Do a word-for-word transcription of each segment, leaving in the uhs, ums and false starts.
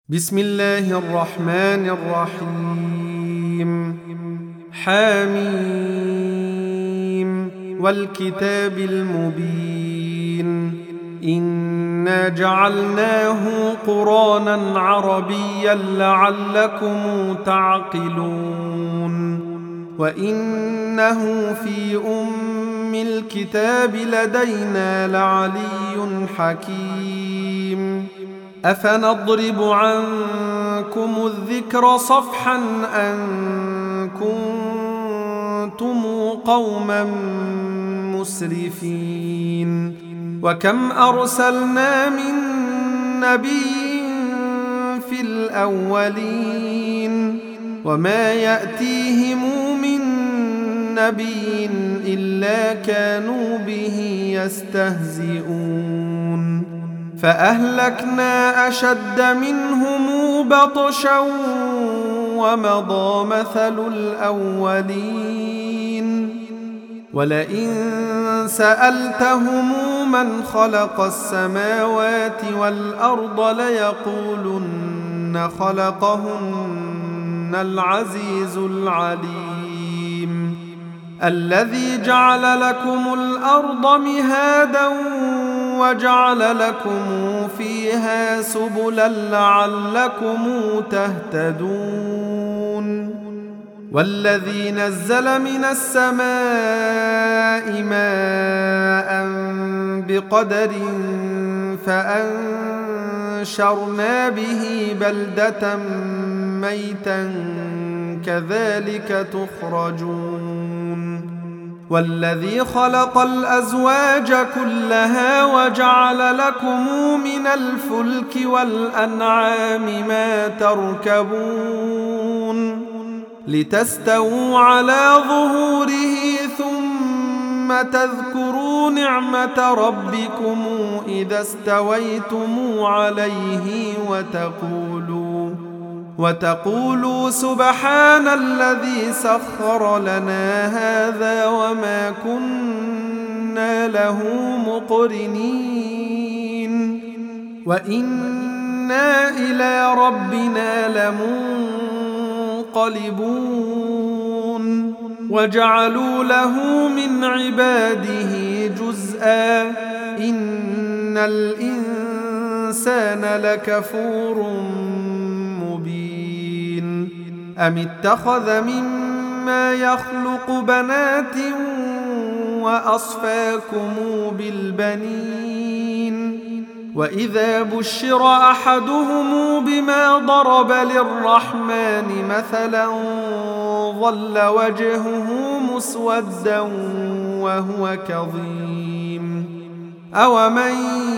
بسم الله الرحمن الرحيم. حميم والكتاب المبين. إنا جعلناه قرآنا عربيا لعلكم تعقلون وإنه في أم الكتاب لدينا لعلي حكيم. أفنضرب عنكم الذكر صفحا أن كنتم قوما مسرفين. وكم أرسلنا من نبي في الأولين وما يأتيهم من نبي إلا كانوا به يستهزئون. فأهلكنا أشد منهم بطشا ومضى مثل الأولين. ولئن سألتهم من خلق السماوات والأرض ليقولن خلقهن العزيز العليم. الذي جعل لكم الأرض مهادا وجعل لكم فيها سبلا لعلكم تهتدون. والذي نزل من السماء ماء بقدر فأنشرنا به بلدة ميتا كذلك تخرجون. والذي خلق الأزواج كلها وجعل لكم من الفلك والأنعام ما تركبون لتستووا على ظهوره ثم تذكروا نعمة ربكم إذا استويتم عليه وتقولوا وتقولوا سبحان الذي سخر لنا هذا وما كنا له مقرنين وإنا إلى ربنا لمنقلبون. وجعلوا له من عباده جزءا إن الإنسان لكفور مبين. أم اتخذ مما يخلق بنات وأصفاكم بالبنين. وإذا بشر أحدهم بما ضرب للرحمن مثلا ظل وجهه مسودا وهو كظيم. أومن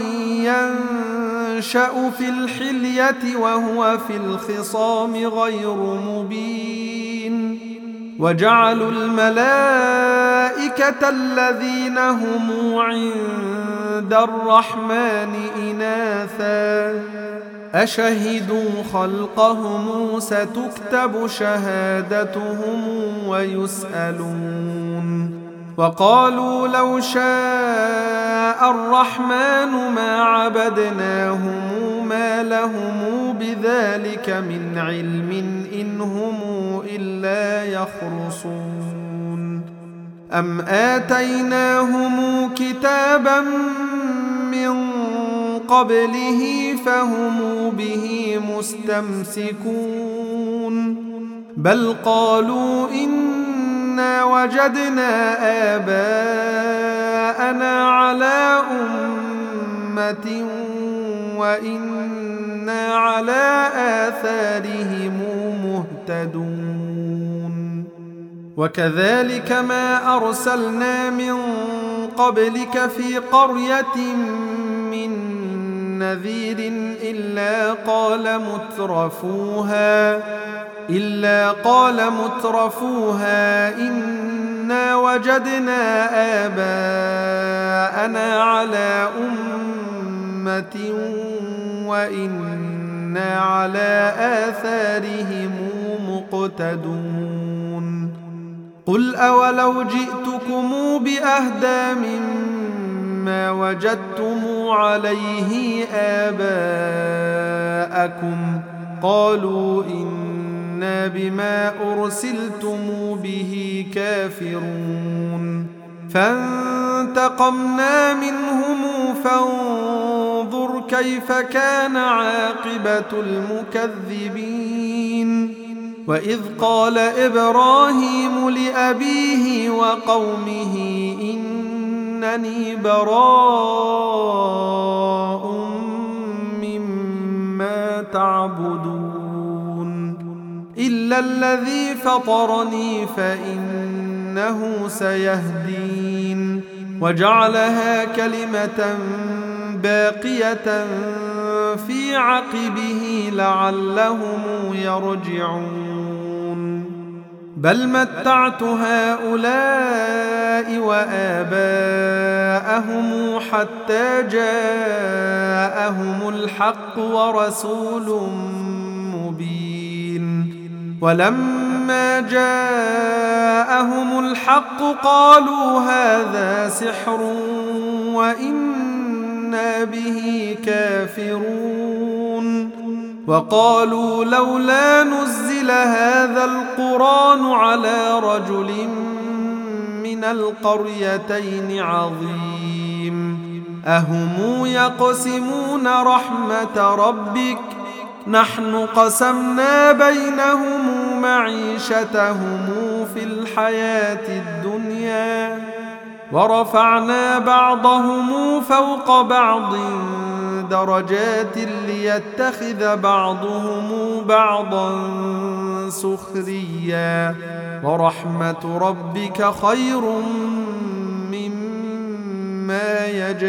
ينشأ في الحلية وهو في الخصام غير مبين. وجعلوا الملائكة الذين هم عند الرحمن إناثا أشهدوا خلقهم ستكتب شهادتهم ويسألون. وقالوا لو شاء الرحمن ما عبدناهم ما لهم بذلك من علم إن هم إلا يخرصون. أم آتيناهم كتابا من قبله فهم به مستمسكون. بل قالوا إنا وجدنا آباءنا على أمة وإنا على آثارهم مهتدون. وكذلك ما أرسلنا من قبلك في قرية من نذير إلا قال مترفوها إلا قال مترفوها إنا وجدنا آباءنا على أمة وإنا على آثارهم مقتدون. قل أولو جئتكم بأهدى مما وجدتم عليه آباءكم قالوا إنا بما أرسلتم به كافرون فانتقمنا منهم فانظر كيف كان عاقبة المكذبين وإذ قال إبراهيم لأبيه وقومه إنني براء مما تعبدون إلا الذي فطرني فإنه سيهدين وجعلها كلمة باقية في عقبه لعلهم يرجعون بل متعت هؤلاء وآباءهم حتى جاءهم الحق ورسول مبين ولما جاءهم الحق قالوا هذا سحر وإنا به كافرون وقالوا لولا نزل هذا القرآن على رجل من القريتين عظيم أهم يقسمون رحمة ربك نحن قسمنا بينهم معيشتهم في الحياة الدنيا ورفعنا بعضهم فوق بعض درجات ليتخذ بعضهم بعضا سخريا ورحمة ربك خير مما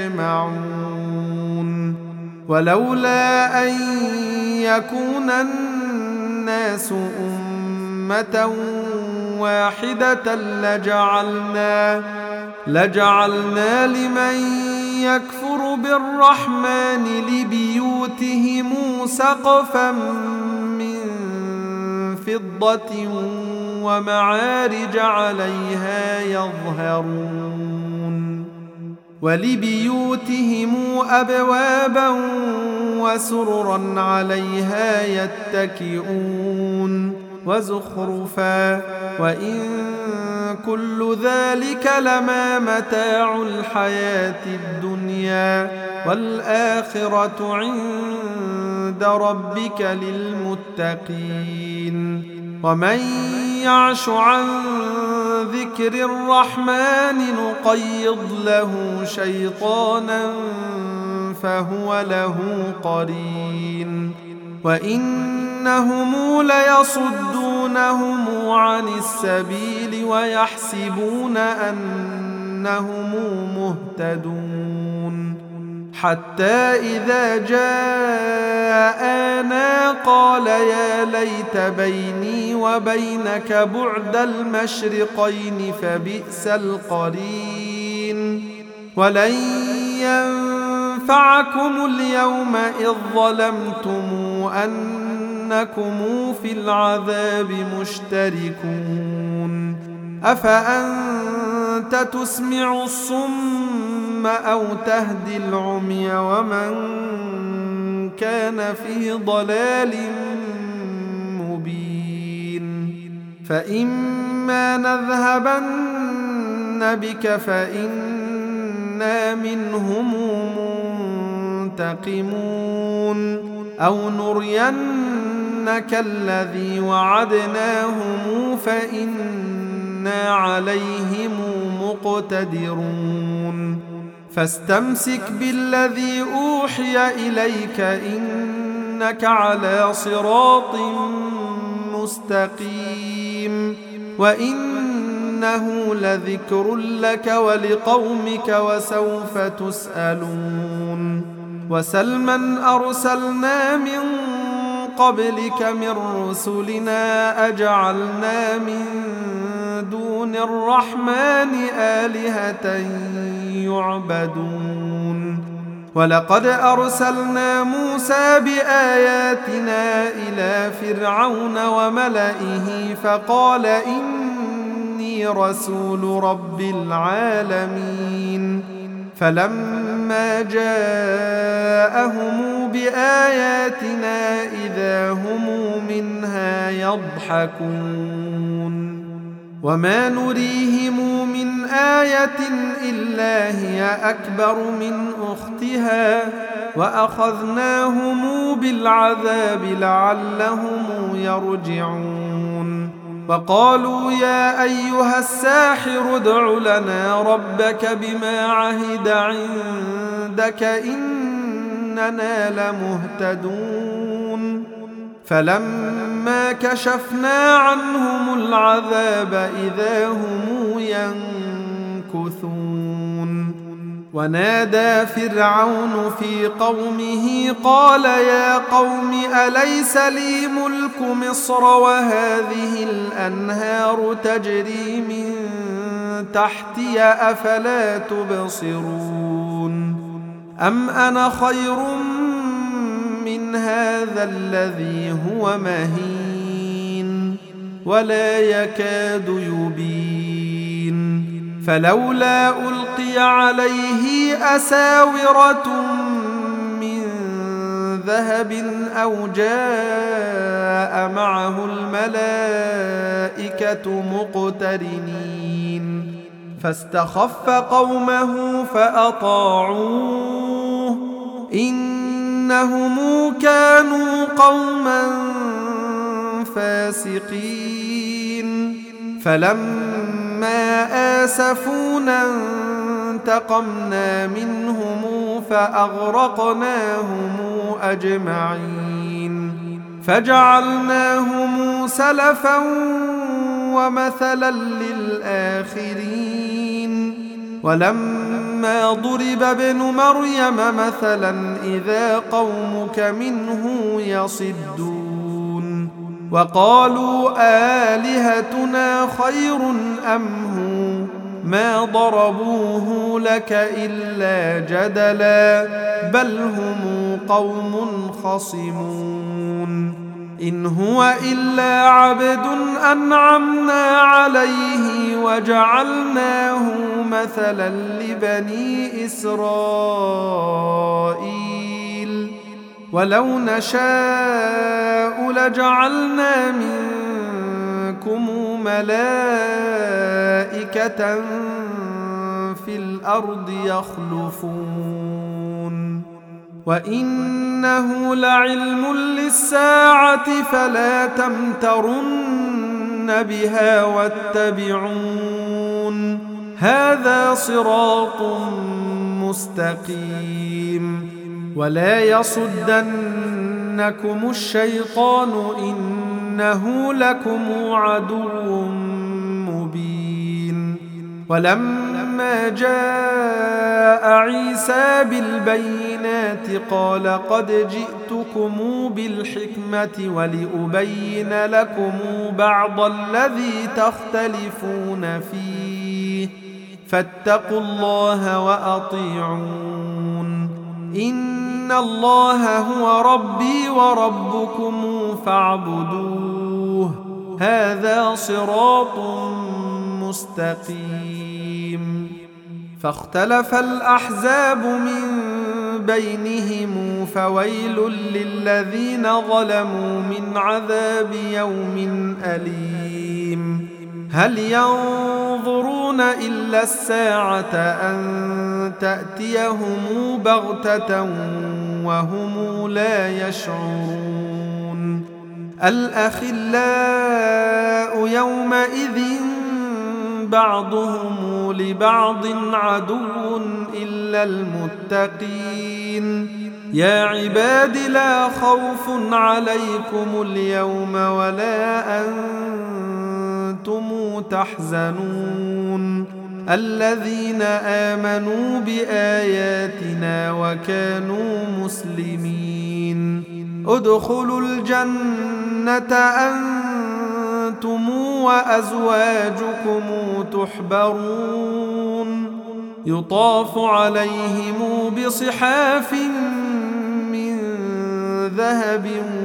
يجمعون ولولا أن يكون الناس أمة واحدة لجعلنا لجعلنا لمن يكفر بالرحمن لبيوتهم سقفا من فضة ومعارج عليها يظهرون ولبيوتهم أبوابا وسررا عليها يتكئون وزخرفا وإن كل ذلك لما متاع الحياة الدنيا والآخرة عند ربك للمتقين ومن يعش عن ذكر الرحمن نقيض له شيطانا فهو له قرين وإنهم ليصدونهم عن السبيل ويحسبون أنهم مهتدون حتى إذا جاءنا قال يا ليت بيني وبينك بعد المشرقين فبئس القرين ولن ينفعكم اليوم إذ ظلمتم أنكم في العذاب مشتركون أفأنت تسمع الصم أو تهدي العمي ومن كان في ضلال مبين فإما نذهبن بك فإنا منهم منتقمون أو نرينك الذي وعدناهم فإنا عليهم مقتدرون فاستمسك بالذي أوحي إليك إنك على صراط مستقيم وإنه لذكر لك ولقومك وسوف تسألون وسلما أرسلنا من قبلك من رسلنا أجعلنا من دون الرحمن آلهة يعبدون ولقد أرسلنا موسى بآياتنا إلى فرعون وملئه فقال إني رسول رب العالمين فلما جاءهم بآياتنا إذا هم يضحكون وما نريهم من آية إلا هي أكبر من أختها وأخذناهم بالعذاب لعلهم يرجعون وقالوا يا أيها الساحر ادع لنا ربك بما عهد عندك إننا لمهتدون فلما كشفنا عنهم العذاب إذا هم ينكثون ونادى فرعون في قومه قال يا قوم أليس لي ملك مصر وهذه الأنهار تجري من تحتي أفلا تبصرون أم أنا خير من هذا الذي هو مهين ولا يكاد يبين فلولا ألقي عليه أساورة من ذهب أو جاء معه الملائكة مقترنين فاستخف قومه فأطاعوه إنهم كانوا قوما فاسقين فلما آسفونا انتقمنا منهم فأغرقناهم أجمعين فجعلناهم سلفا ومثلا للآخرين ولما ضرب ابن مريم مثلا إذا قومك منه يصدون وقالوا آلهتنا خير أم هو ما ضربوه لك إلا جدلا بل هم قوم خصمون إن هو إلا عبد أنعمنا عليه وجعلناه مثلا لبني إسرائيل ولو نشاء لجعلنا منكم ملائكة في الأرض يخلفون وإنه لعلم للساعة فلا تمترن بها واتبعون هذا صراط مستقيم ولا يصدنكم الشيطان إنه لكم عدو مبين ولما جاء عيسى بالبينات قال قد جئتكم بالحكمة ولأبين لكم بعض الذي تختلفون فيه فاتقوا الله وأطيعون إن الله هو ربي وربكم فاعبدوه هذا صراط مستقيم فاختلف الأحزاب من بينهم فويل للذين ظلموا من عذاب يوم أليم هل ينظرون إلا الساعة أن تأتيهم بغتة وهم لا يشعرون الأخلاء يومئذ بعضهم لبعض عدو إلا المتقين يا عباد لا خوف عليكم اليوم ولا أنتم تحزنون الذين آمنوا بآياتنا وكانوا مسلمين ادخلوا الجنة أنتم وأزواجكم تحبرون يطاف عليهم بصحاف من ذهب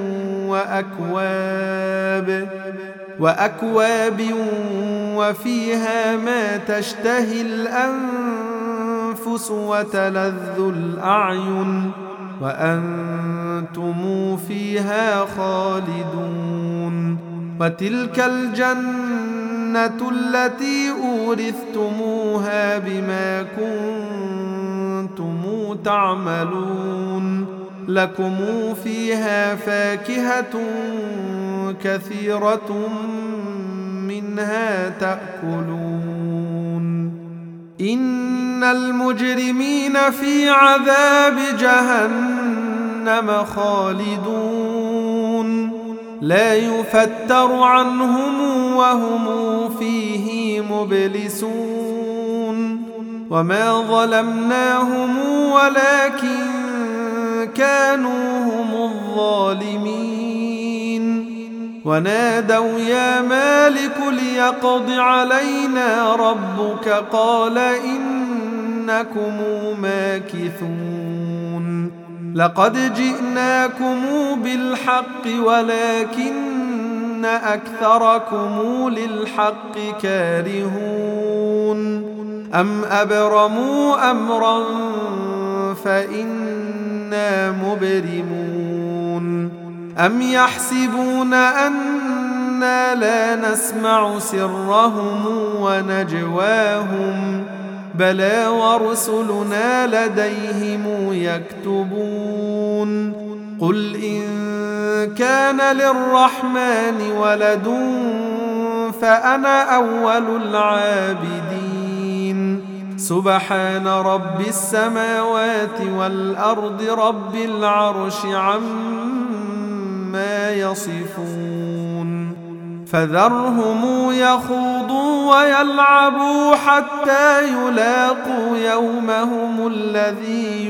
وأكواب وأكواب وفيها ما تشتهي الأنفس وتلذ الأعين وأنتم فيها خالدون وتلك الجنة التي أورثتموها بما كنتم تعملون لكم فيها فاكهة كثيرة منها تأكلون إن المجرمين في عذاب جهنم خالدون لا يفتر عنهم وهم فيه مبلسون وما ظلمناهم ولكن كانوا هم الظالمين ونادوا يا مالك ليقض علينا ربك قال إنكم ماكثون لقد جئناكم بالحق ولكن أكثركم للحق كارهون أم أبرموا أمرا فإنا مبرمون أم يحسبون أنا لا نسمع سرهم ونجواهم بلى ورسلنا لديهم يكتبون قل إن كان للرحمن ولد فأنا أول العابدين سبحان رب السماوات والأرض رب العرش عما يصفون فذرهم يخوضوا ويلعبوا حتى يلاقوا يومهم الذي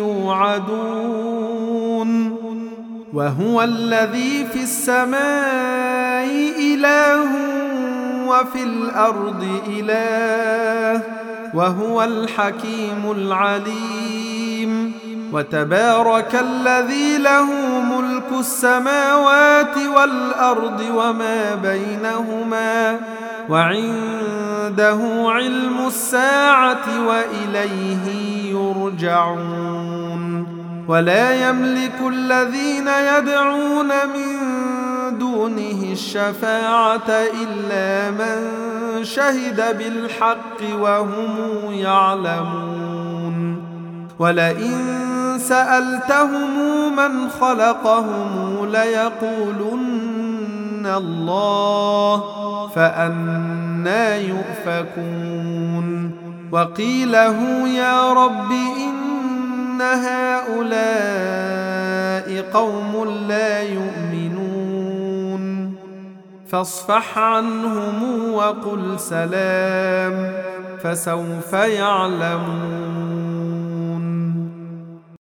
يوعدون وهو الذي في السماء إله وفي الأرض إله وهو الحكيم العليم وتبارك الذي له ملك السماوات والأرض وما بينهما وعنده علم الساعة وإليه يرجعون ولا يملك الذين يدعون من دونه الشفاعة إلا من شهد بالحق وهم يعلمون ولئن سألتهم من خلقهم ليقولن الله فأنى يؤفكون وقيله يا رب إن هؤلاء قوم لا يؤمنون فاصفح عنهم وقل سلام فسوف يعلمون